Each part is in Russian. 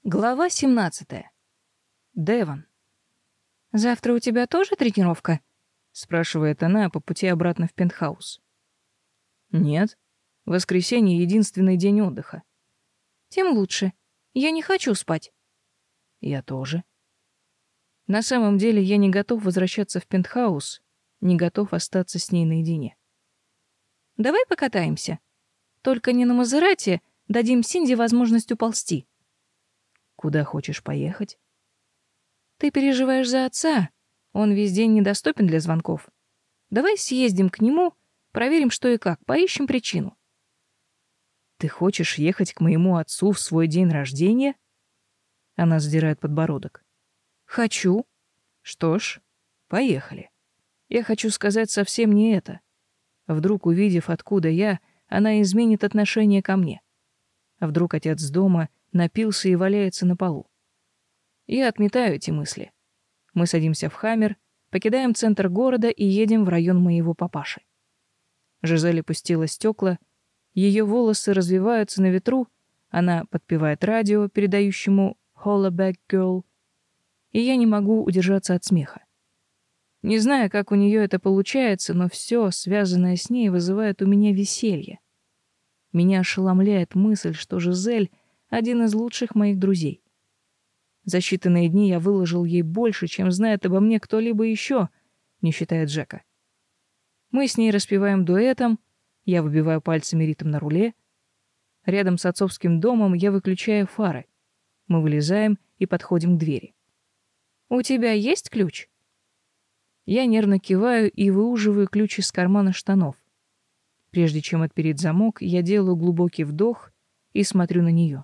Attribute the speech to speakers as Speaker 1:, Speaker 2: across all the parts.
Speaker 1: Глава 17. Девон. «Завтра у тебя тоже тренировка?» — спрашивает она по пути обратно в пентхаус. «Нет. Воскресенье — единственный день отдыха». «Тем лучше. Я не хочу спать». «Я тоже». На самом деле я не готов возвращаться в пентхаус, не готов остаться с ней наедине. «Давай покатаемся. Только не на Мазерати, дадим Синди возможность уползти». «Куда хочешь поехать?» «Ты переживаешь за отца. Он весь день недоступен для звонков. Давай съездим к нему, проверим, что и как, поищем причину». «Ты хочешь ехать к моему отцу в свой день рождения?» Она задирает подбородок. «Хочу». «Что ж, поехали. Я хочу сказать совсем не это. Вдруг, увидев, откуда я, она изменит отношение ко мне. А вдруг отец дома напился и валяется на полу. Я отметаю эти мысли. Мы садимся в «Хаммер», покидаем центр города и едем в район моего папаши. Жизель опустила стекла, ее волосы развиваются на ветру, она подпевает радио, передающему «Hollaback Girl», и я не могу удержаться от смеха. Не знаю, как у нее это получается, но все, связанное с ней, вызывает у меня веселье. Меня ошеломляет мысль, что Жизель — один из лучших моих друзей. За считанные дни я выложил ей больше, чем знает обо мне кто-либо еще, не считая Джека. Мы с ней распеваем дуэтом, я выбиваю пальцами ритм на руле. Рядом с отцовским домом я выключаю фары. Мы вылезаем и подходим к двери. «У тебя есть ключ?» Я нервно киваю и выуживаю ключ из кармана штанов. Прежде чем отпереть замок, я делаю глубокий вдох и смотрю на нее.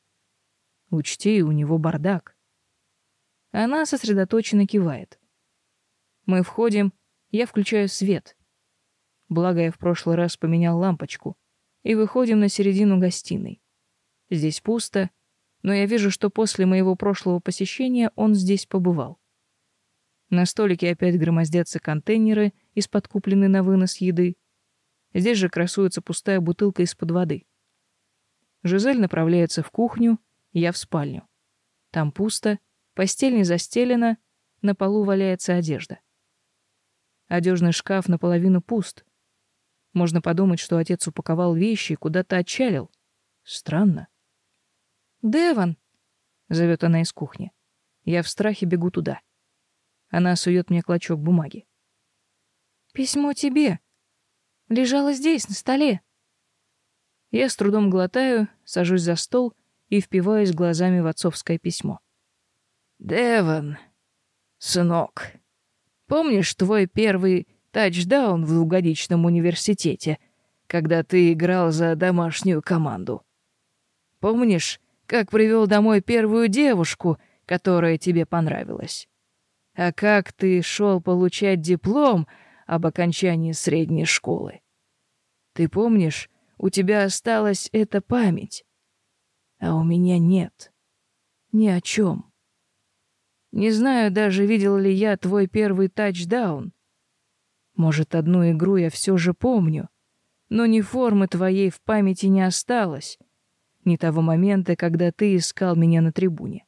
Speaker 1: Учти, у него бардак. Она сосредоточенно кивает. Мы входим, я включаю свет. Благо, я в прошлый раз поменял лампочку. И выходим на середину гостиной. Здесь пусто, но я вижу, что после моего прошлого посещения он здесь побывал. На столике опять громоздятся контейнеры из-под купленной на вынос еды. Здесь же красуется пустая бутылка из-под воды. Жизель направляется в кухню, я в спальню. Там пусто, постель не застелена, на полу валяется одежда. Одежный шкаф наполовину пуст. Можно подумать, что отец упаковал вещи и куда-то отчалил. Странно. «Девон!» — зовет она из кухни. Я в страхе бегу туда. Она сует мне клочок бумаги. «Письмо тебе. Лежало здесь, на столе». Я с трудом глотаю, сажусь за стол и впиваюсь глазами в отцовское письмо. «Девон, сынок, помнишь твой первый тачдаун в двухгодичном университете, когда ты играл за домашнюю команду? Помнишь, как привел домой первую девушку, которая тебе понравилась? А как ты шел получать диплом об окончании средней школы? Ты помнишь, у тебя осталась эта память, а у меня нет. Ни о чем. Не знаю даже, видел ли я твой первый тачдаун. Может, одну игру я все же помню, но ни формы твоей в памяти не осталось, ни того момента, когда ты искал меня на трибуне».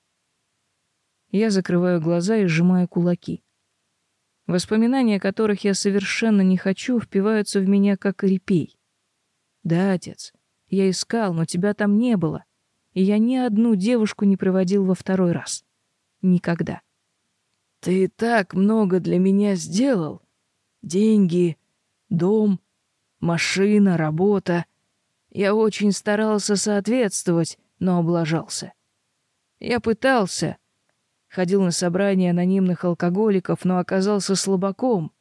Speaker 1: Я закрываю глаза и сжимаю кулаки. Воспоминания, которых я совершенно не хочу, впиваются в меня как репей. Да, отец, я искал, но тебя там не было, и я ни одну девушку не проводил во второй раз. Никогда. Ты так много для меня сделал. Деньги, дом, машина, работа. Я очень старался соответствовать, но облажался. Я пытался. Ходил на собрания анонимных алкоголиков, но оказался слабаком.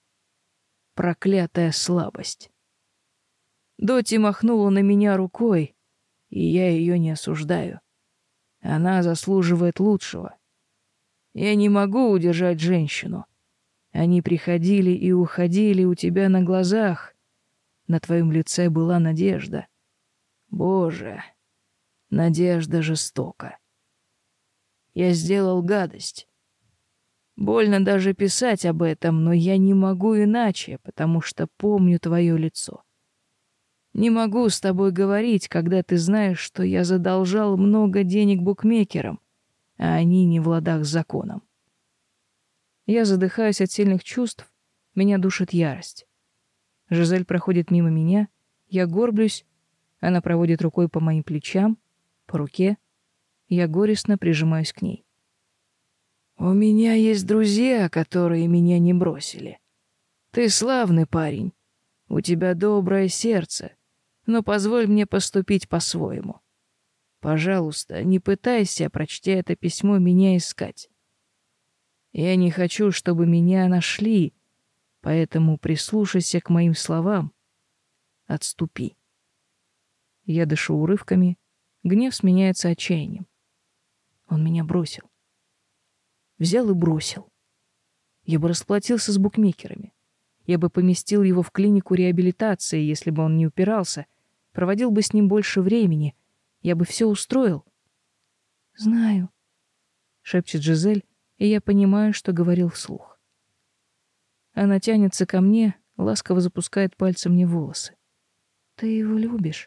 Speaker 1: Проклятая слабость. Доти махнула на меня рукой, и я ее не осуждаю. Она заслуживает лучшего. Я не могу удержать женщину. Они приходили и уходили у тебя на глазах. На твоем лице была надежда. Боже, надежда жестока. Я сделал гадость. Больно даже писать об этом, но я не могу иначе, потому что помню твое лицо. Не могу с тобой говорить, когда ты знаешь, что я задолжал много денег букмекерам, а они не в ладах с законом. Я задыхаюсь от сильных чувств, меня душит ярость. Жизель проходит мимо меня, я горблюсь, она проводит рукой по моим плечам, по руке, я горестно прижимаюсь к ней. «У меня есть друзья, которые меня не бросили. Ты славный парень, у тебя доброе сердце, но позволь мне поступить по-своему. Пожалуйста, не пытайся, прочтя это письмо, меня искать. Я не хочу, чтобы меня нашли, поэтому прислушайся к моим словам. Отступи». Я дышу урывками, гнев сменяется отчаянием. Он меня бросил. Взял и бросил. Я бы расплатился с букмекерами. Я бы поместил его в клинику реабилитации, если бы он не упирался, проводил бы с ним больше времени. Я бы все устроил. «Знаю», — шепчет Жизель, и я понимаю, что говорил вслух. Она тянется ко мне, ласково запускает пальцем мне волосы. «Ты его любишь?»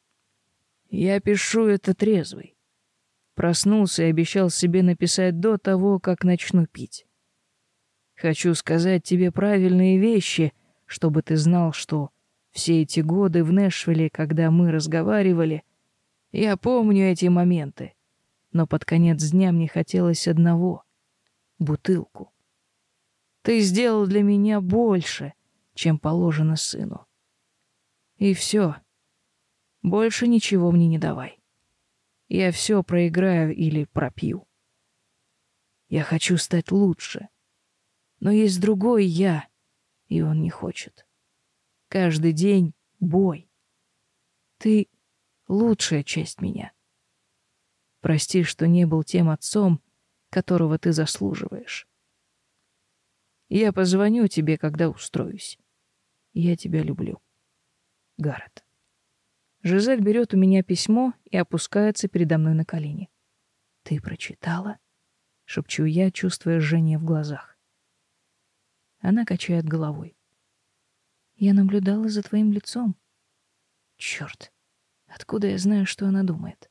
Speaker 1: Я пишу это трезвый. Проснулся и обещал себе написать до того, как начну пить. Хочу сказать тебе правильные вещи, чтобы ты знал, что все эти годы в Нэшвилле, когда мы разговаривали, я помню эти моменты, но под конец дня мне хотелось одного — бутылку. Ты сделал для меня больше, чем положено сыну. И все. Больше ничего мне не давай. Я все проиграю или пропью. Я хочу стать лучше. Но есть другой я, и он не хочет. Каждый день бой. Ты — лучшая часть меня. Прости, что не был тем отцом, которого ты заслуживаешь. Я позвоню тебе, когда устроюсь. Я тебя люблю. Гаррет. Жизель берет у меня письмо и опускается передо мной на колени. «Ты прочитала?» — шепчу я, чувствуя жжение в глазах. Она качает головой. «Я наблюдала за твоим лицом». Черт, откуда я знаю, что она думает?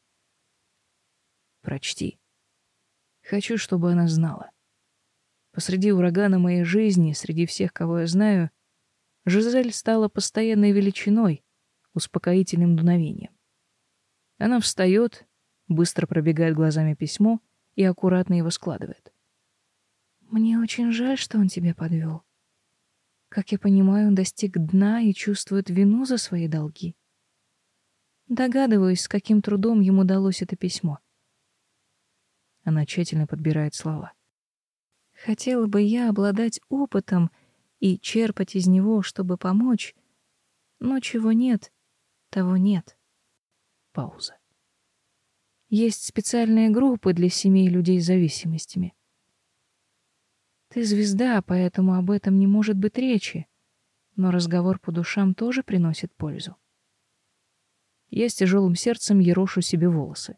Speaker 1: «Прочти. Хочу, чтобы она знала. Посреди урагана моей жизни, среди всех, кого я знаю, Жизель стала постоянной величиной, успокоительным дуновением. Она встает, быстро пробегает глазами письмо и аккуратно его складывает. «Мне очень жаль, что он тебя подвел. Как я понимаю, он достиг дна и чувствует вину за свои долги. Догадываюсь, с каким трудом ему далось это письмо». Она тщательно подбирает слова. «Хотела бы я обладать опытом и черпать из него, чтобы помочь, но чего нет, того нет». Пауза. Есть специальные группы для семей людей с зависимостями. Ты звезда, поэтому об этом не может быть речи, но разговор по душам тоже приносит пользу. Я с тяжелым сердцем ерошу себе волосы.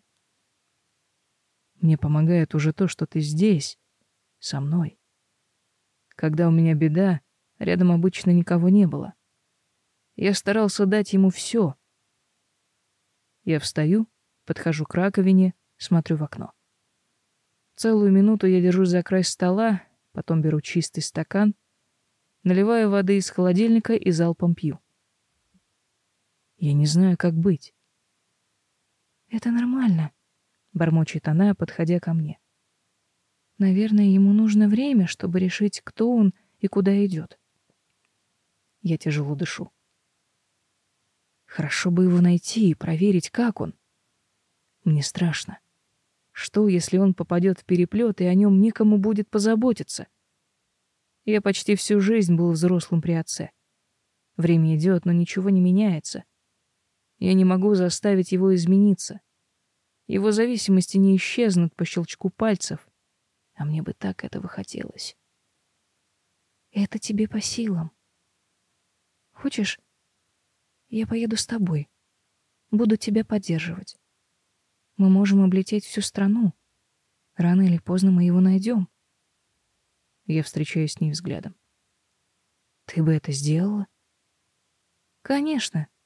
Speaker 1: Мне помогает уже то, что ты здесь, со мной. Когда у меня беда, рядом обычно никого не было. Я старался дать ему все. Я встаю, подхожу к раковине, смотрю в окно. Целую минуту я держусь за край стола, потом беру чистый стакан, наливаю воды из холодильника и залпом пью. Я не знаю, как быть. «Это нормально», — бормочет она, подходя ко мне. «Наверное, ему нужно время, чтобы решить, кто он и куда идет». Я тяжело дышу. Хорошо бы его найти и проверить, как он. Мне страшно. Что, если он попадет в переплет, и о нем некому будет позаботиться? Я почти всю жизнь был взрослым при отце. Время идет, но ничего не меняется. Я не могу заставить его измениться. Его зависимости не исчезнут по щелчку пальцев, а мне бы так этого хотелось. Это тебе по силам. Хочешь, я поеду с тобой. Буду тебя поддерживать. Мы можем облететь всю страну. Рано или поздно мы его найдем. Я встречаюсь с ней взглядом. Ты бы это сделала? Конечно.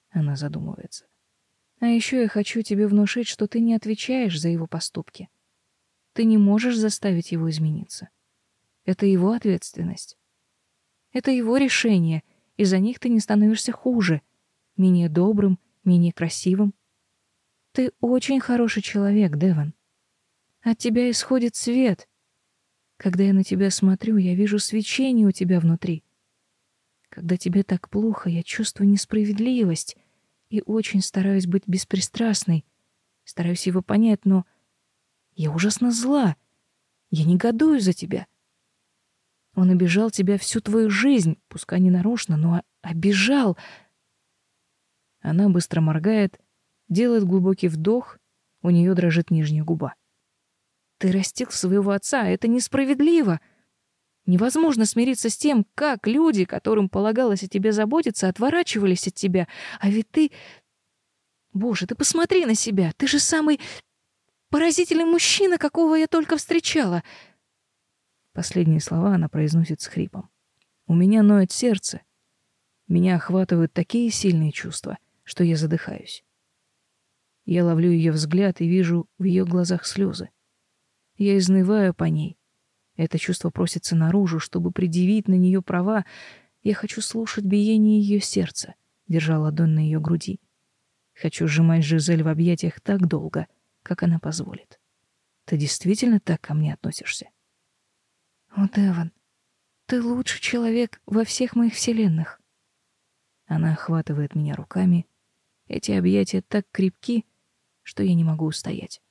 Speaker 1: Она задумывается. А еще я хочу тебе внушить, что ты не отвечаешь за его поступки. Ты не можешь заставить его измениться. Это его ответственность. Это его решение, и за них ты не становишься хуже, менее добрым, менее красивым. Ты очень хороший человек, Девон. От тебя исходит свет. Когда я на тебя смотрю, я вижу свечение у тебя внутри. Когда тебе так плохо, я чувствую несправедливость и очень стараюсь быть беспристрастной, стараюсь его понять, но я ужасно зла. Я негодую за тебя. Он обижал тебя всю твою жизнь, пускай не нарочно, но обижал. Она быстро моргает, делает глубокий вдох, у нее дрожит нижняя губа. Ты растил своего отца, это несправедливо. Невозможно смириться с тем, как люди, которым полагалось о тебе заботиться, отворачивались от тебя. А ведь ты... Боже, ты посмотри на себя. Ты же самый поразительный мужчина, какого я только встречала. Последние слова она произносит с хрипом. У меня ноет сердце. Меня охватывают такие сильные чувства, что я задыхаюсь. Я ловлю ее взгляд и вижу в ее глазах слезы. Я изнываю по ней. Это чувство просится наружу, чтобы предъявить на нее права. Я хочу слушать биение ее сердца, держа ладонь на ее груди. Хочу сжимать Жизель в объятиях так долго, как она позволит. Ты действительно так ко мне относишься? О, Девон, ты лучший человек во всех моих вселенных. Она охватывает меня руками. Эти объятия так крепки, что я не могу устоять.